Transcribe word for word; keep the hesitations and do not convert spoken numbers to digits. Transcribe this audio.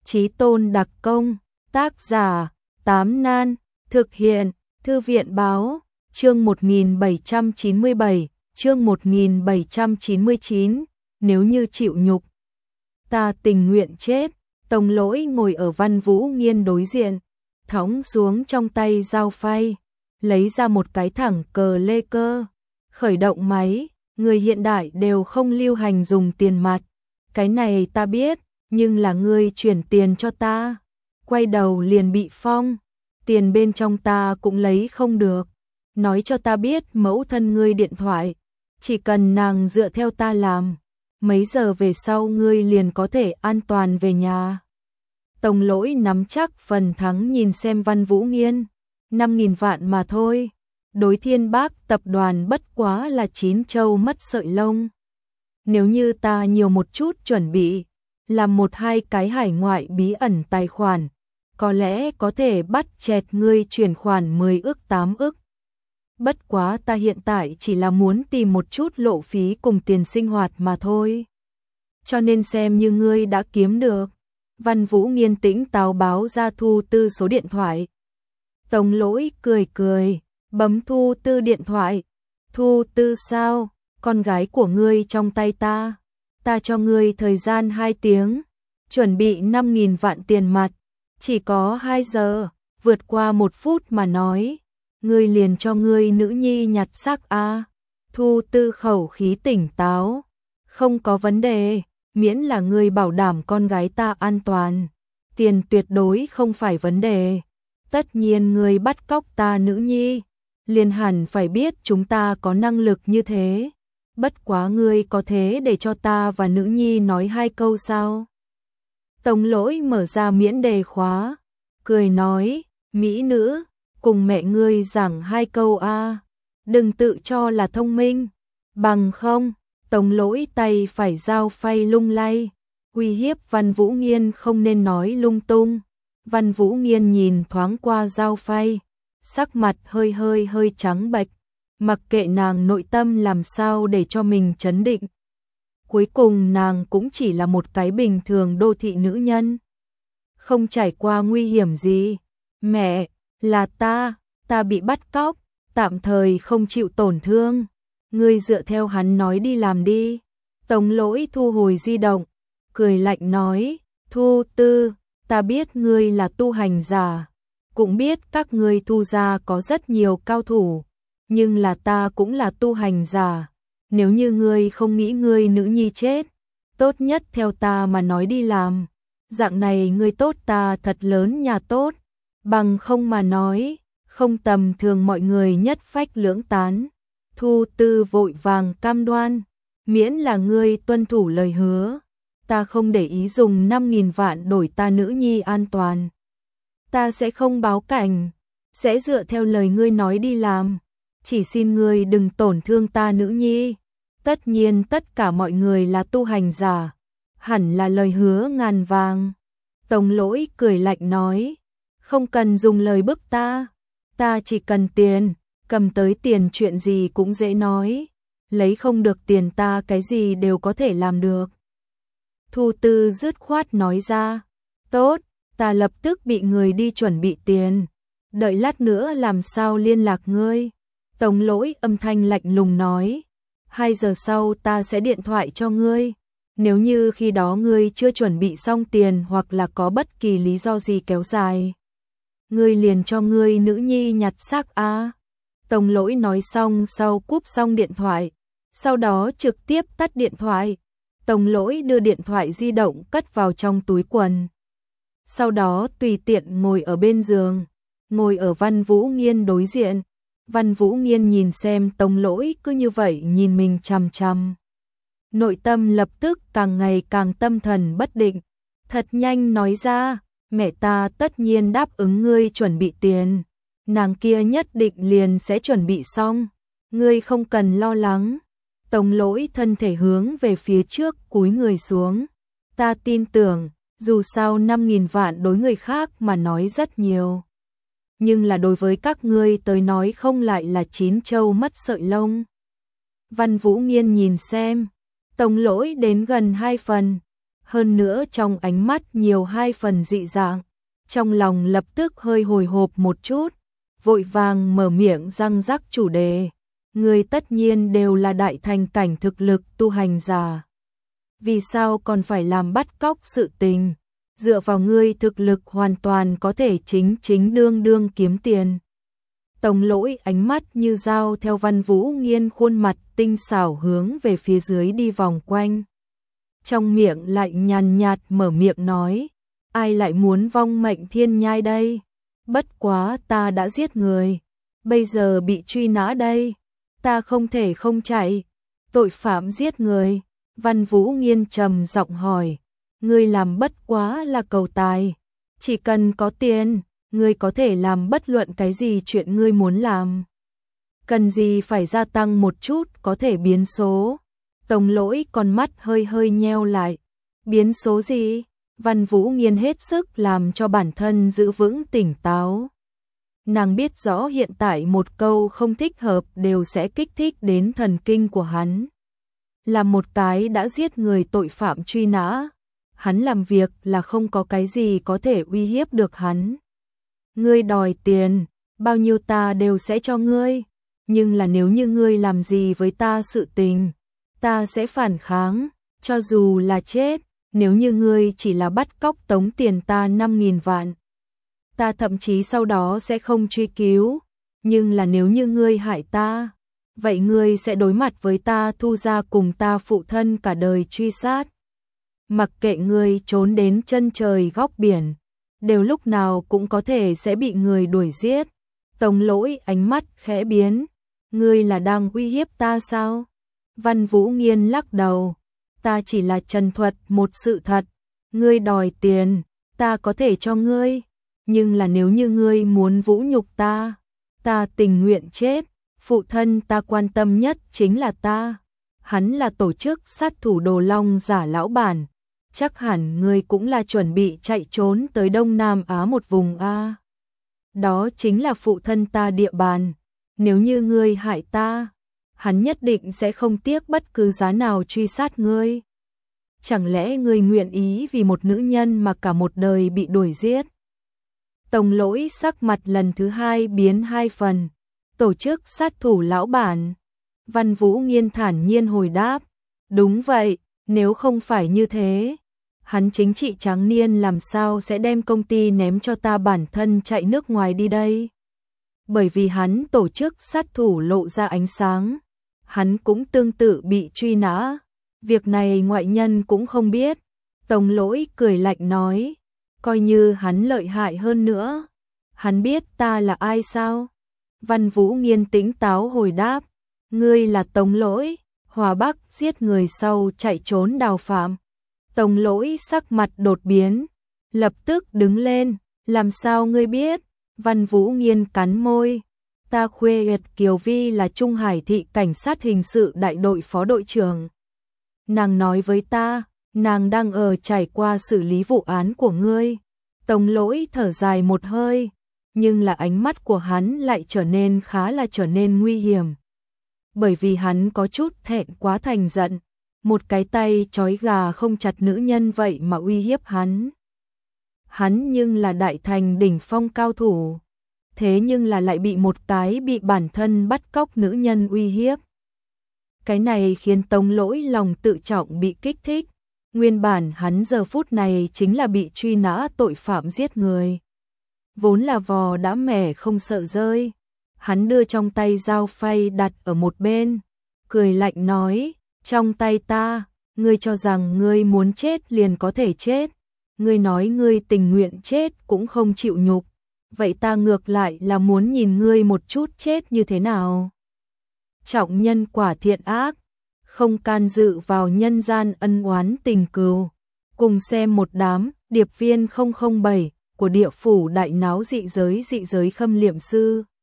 Chí tôn đặc công, tác giả, Tám Nan, thực hiện, Thư viện báo, chương một nghìn bảy trăm chín mươi bảy, chương một nghìn bảy trăm chín mươi chín, nếu như chịu nhục, ta tình nguyện chết. Tông Lỗi ngồi ở Văn Vũ Nghiên đối diện, thõng xuống trong tay dao phay, lấy ra một cái thẳng cờ lê cơ, khởi động máy. Người hiện đại đều không lưu hành dùng tiền mặt, cái này ta biết, nhưng là ngươi chuyển tiền cho ta, quay đầu liền bị phong, tiền bên trong ta cũng lấy không được. Nói cho ta biết mẫu thân ngươi điện thoại, chỉ cần nàng dựa theo ta làm, mấy giờ về sau ngươi liền có thể an toàn về nhà. Tông Lỗi nắm chắc phần thắng nhìn xem Văn Vũ Nghiên, năm nghìn vạn mà thôi. Đối Thiên Bác tập đoàn bất quá là chín châu mất sợi lông. Nếu như ta nhiều một chút chuẩn bị, làm một hai cái hải ngoại bí ẩn tài khoản, có lẽ có thể bắt chẹt ngươi chuyển khoản mười ức tám ức. Bất quá ta hiện tại chỉ là muốn tìm một chút lộ phí cùng tiền sinh hoạt mà thôi. Cho nên xem như ngươi đã kiếm được. Văn Vũ Nghiên tĩnh táo báo ra Thu Tư số điện thoại. Tông Lỗi cười cười, bấm Thu Tư điện thoại. Thu Tư sao? Con gái của ngươi trong tay ta. Ta cho ngươi thời gian hai tiếng, chuẩn bị năm nghìn vạn tiền mặt, chỉ có hai giờ, vượt qua một phút mà nói, ngươi liền cho ngươi nữ nhi nhặt xác a. Thu Tư khẩu khí tỉnh táo, không có vấn đề, miễn là ngươi bảo đảm con gái ta an toàn, tiền tuyệt đối không phải vấn đề. Tất nhiên ngươi bắt cóc ta nữ nhi, liền hẳn phải biết chúng ta có năng lực như thế. Bất quá ngươi có thế để cho ta và nữ nhi nói hai câu sao? Tông Lỗi mở ra miễn đề khóa, cười nói, mỹ nữ, cùng mẹ ngươi giảng hai câu a, đừng tự cho là thông minh, bằng không. Tông Lỗi tay phải dao phay lung lay, uy hiếp Văn Vũ Nghiên không nên nói lung tung. Văn Vũ Nghiên nhìn thoáng qua dao phay, sắc mặt hơi hơi hơi trắng bệch, mặc kệ nàng nội tâm làm sao để cho mình trấn định. Cuối cùng nàng cũng chỉ là một cái bình thường đô thị nữ nhân, không trải qua nguy hiểm gì. Mẹ, là ta, ta bị bắt cóc, tạm thời không chịu tổn thương. Ngươi dựa theo hắn nói đi làm đi. Tông Lỗi thu hồi di động, cười lạnh nói, Thu Tư, ta biết ngươi là tu hành giả, cũng biết các ngươi Thu gia có rất nhiều cao thủ, nhưng là ta cũng là tu hành giả. Nếu như ngươi không nghĩ ngươi nữ nhi chết, tốt nhất theo ta mà nói đi làm. Dạng này ngươi tốt ta thật lớn nhà tốt, bằng không mà nói, không tầm thường mọi người nhất phách lưỡng tán. Thu Tư vội vàng cam đoan, miễn là ngươi tuân thủ lời hứa, ta không để ý dùng năm nghìn vạn đổi ta nữ nhi an toàn. Ta sẽ không báo cảnh, sẽ dựa theo lời ngươi nói đi làm, chỉ xin ngươi đừng tổn thương ta nữ nhi. Tất nhiên tất cả mọi người là tu hành giả, hẳn là lời hứa ngàn vàng. Tông Lỗi cười lạnh nói, không cần dùng lời bức ta, ta chỉ cần tiền. Cầm tới tiền chuyện gì cũng dễ nói, lấy không được tiền ta cái gì đều có thể làm được. Thu Tư dứt khoát nói ra, tốt, ta lập tức bị người đi chuẩn bị tiền, đợi lát nữa làm sao liên lạc ngươi. Tông Lỗi âm thanh lạnh lùng nói, hai giờ sau ta sẽ điện thoại cho ngươi, nếu như khi đó ngươi chưa chuẩn bị xong tiền hoặc là có bất kỳ lý do gì kéo dài, ngươi liền cho ngươi nữ nhi nhặt xác a. Tông Lỗi nói xong sau cúp xong điện thoại, sau đó trực tiếp tắt điện thoại. Tông Lỗi đưa điện thoại di động cất vào trong túi quần, sau đó tùy tiện ngồi ở bên giường, ngồi ở Văn Vũ Nghiên đối diện. Văn Vũ Nghiên nhìn xem Tông Lỗi cứ như vậy nhìn mình chằm chằm, nội tâm lập tức càng ngày càng tâm thần bất định, thật nhanh nói ra, mẹ ta tất nhiên đáp ứng ngươi chuẩn bị tiền, nàng kia nhất định liền sẽ chuẩn bị xong, ngươi không cần lo lắng. Tông Lỗi thân thể hướng về phía trước cúi người xuống, ta tin tưởng, dù sao năm nghìn vạn đối người khác mà nói rất nhiều, nhưng là đối với các ngươi tới nói không lại là chín châu mất sợi lông. Văn Vũ Nghiên nhìn xem, Tông Lỗi đến gần hai phần, hơn nữa trong ánh mắt nhiều hai phần dị dạng, trong lòng lập tức hơi hồi hộp một chút, vội vàng mở miệng răng rắc chủ đề. Ngươi tất nhiên đều là đại thành cảnh thực lực tu hành giả. Vì sao còn phải làm bắt cóc sự tình? Dựa vào ngươi thực lực hoàn toàn có thể chính chính đương đương kiếm tiền. Tống Lỗi ánh mắt như dao theo Văn Vũ Nghiên khuôn mặt tinh xảo hướng về phía dưới đi vòng quanh. Trong miệng lại nhàn nhạt mở miệng nói, ai lại muốn vong mệnh thiên nhai đây? Bất quá ta đã giết người, bây giờ bị truy nã đây, ta không thể không chạy. Tội phạm giết người, Văn Vũ Nghiên trầm giọng hỏi, ngươi làm bất quá là cầu tài, chỉ cần có tiền, ngươi có thể làm bất luận cái gì chuyện ngươi muốn làm. Cần gì phải gia tăng một chút có thể biến số. Tống Lỗi con mắt hơi hơi nheo lại. Biến số gì? Văn Vũ Nghiên hết sức làm cho bản thân giữ vững tỉnh táo. Nàng biết rõ hiện tại một câu không thích hợp đều sẽ kích thích đến thần kinh của hắn. Là một cái đã giết người tội phạm truy nã, hắn làm việc là không có cái gì có thể uy hiếp được hắn. Ngươi đòi tiền, bao nhiêu ta đều sẽ cho ngươi, nhưng là nếu như ngươi làm gì với ta sự tình, ta sẽ phản kháng, cho dù là chết. Nếu như ngươi chỉ là bắt cóc tống tiền ta năm nghìn vạn, ta thậm chí sau đó sẽ không truy cứu, nhưng là nếu như ngươi hại ta, vậy ngươi sẽ đối mặt với ta thu ra cùng ta phụ thân cả đời truy sát. Mặc kệ ngươi trốn đến chân trời góc biển, đều lúc nào cũng có thể sẽ bị người đuổi giết. Tống Lỗi ánh mắt khẽ biến, ngươi là đang uy hiếp ta sao? Văn Vũ Nghiên lắc đầu, ta chỉ là trần thuật một sự thật, ngươi đòi tiền, ta có thể cho ngươi, nhưng là nếu như ngươi muốn vũ nhục ta, ta tình nguyện chết. Phụ thân ta quan tâm nhất chính là ta, hắn là tổ chức sát thủ Đồ Long giả lão bản, chắc hẳn ngươi cũng là chuẩn bị chạy trốn tới Đông Nam Á một vùng A. Đó chính là phụ thân ta địa bàn, nếu như ngươi hại ta, hắn nhất định sẽ không tiếc bất cứ giá nào truy sát ngươi. Chẳng lẽ ngươi nguyện ý vì một nữ nhân mà cả một đời bị đuổi giết? Tống Lỗi sắc mặt lần thứ hai biến hai phần. Tổ chức sát thủ lão bản. Văn Vũ Nghiên thản nhiên hồi đáp, đúng vậy, nếu không phải như thế, hắn chính trị tráng niên làm sao sẽ đem công ty ném cho ta bản thân chạy nước ngoài đi đây? Bởi vì hắn tổ chức sát thủ lộ ra ánh sáng, hắn cũng tương tự bị truy nã, việc này ngoại nhân cũng không biết. Tống Lỗi cười lạnh nói, coi như hắn lợi hại hơn nữa, hắn biết ta là ai sao? Văn Vũ Nghiên tĩnh táo hồi đáp, ngươi là Tống Lỗi, Hòa Bắc giết người sau chạy trốn đào phạm. Tống Lỗi sắc mặt đột biến, lập tức đứng lên, làm sao ngươi biết? Văn Vũ Nghiên cắn môi, ta Khuê Yệt Kiều Vi là Trung Hải thị cảnh sát hình sự đại đội phó đội trưởng. Nàng nói với ta, nàng đang ở trải qua xử lý vụ án của ngươi. Tống Lỗi thở dài một hơi, nhưng là ánh mắt của hắn lại trở nên khá là trở nên nguy hiểm. Bởi vì hắn có chút thẹn quá thành giận, một cái tay trói gà không chặt nữ nhân vậy mà uy hiếp hắn. Hắn nhưng là đại thành đỉnh phong cao thủ, thế nhưng là lại bị một cái bị bản thân bắt cóc nữ nhân uy hiếp. Cái này khiến Tống Lỗi lòng tự trọng bị kích thích, nguyên bản hắn giờ phút này chính là bị truy nã tội phạm giết người. Vốn là vò đã mẻ không sợ rơi, hắn đưa trong tay dao phay đặt ở một bên, cười lạnh nói, trong tay ta, ngươi cho rằng ngươi muốn chết liền có thể chết, ngươi nói ngươi tình nguyện chết cũng không chịu nhục, vậy ta ngược lại là muốn nhìn ngươi một chút chết như thế nào. Trọng nhân quả thiện ác, không can dự vào nhân gian ân oán tình cừu, cùng xem một đám điệp viên không không bảy của địa phủ đại náo dị giới dị giới khâm liệm sư.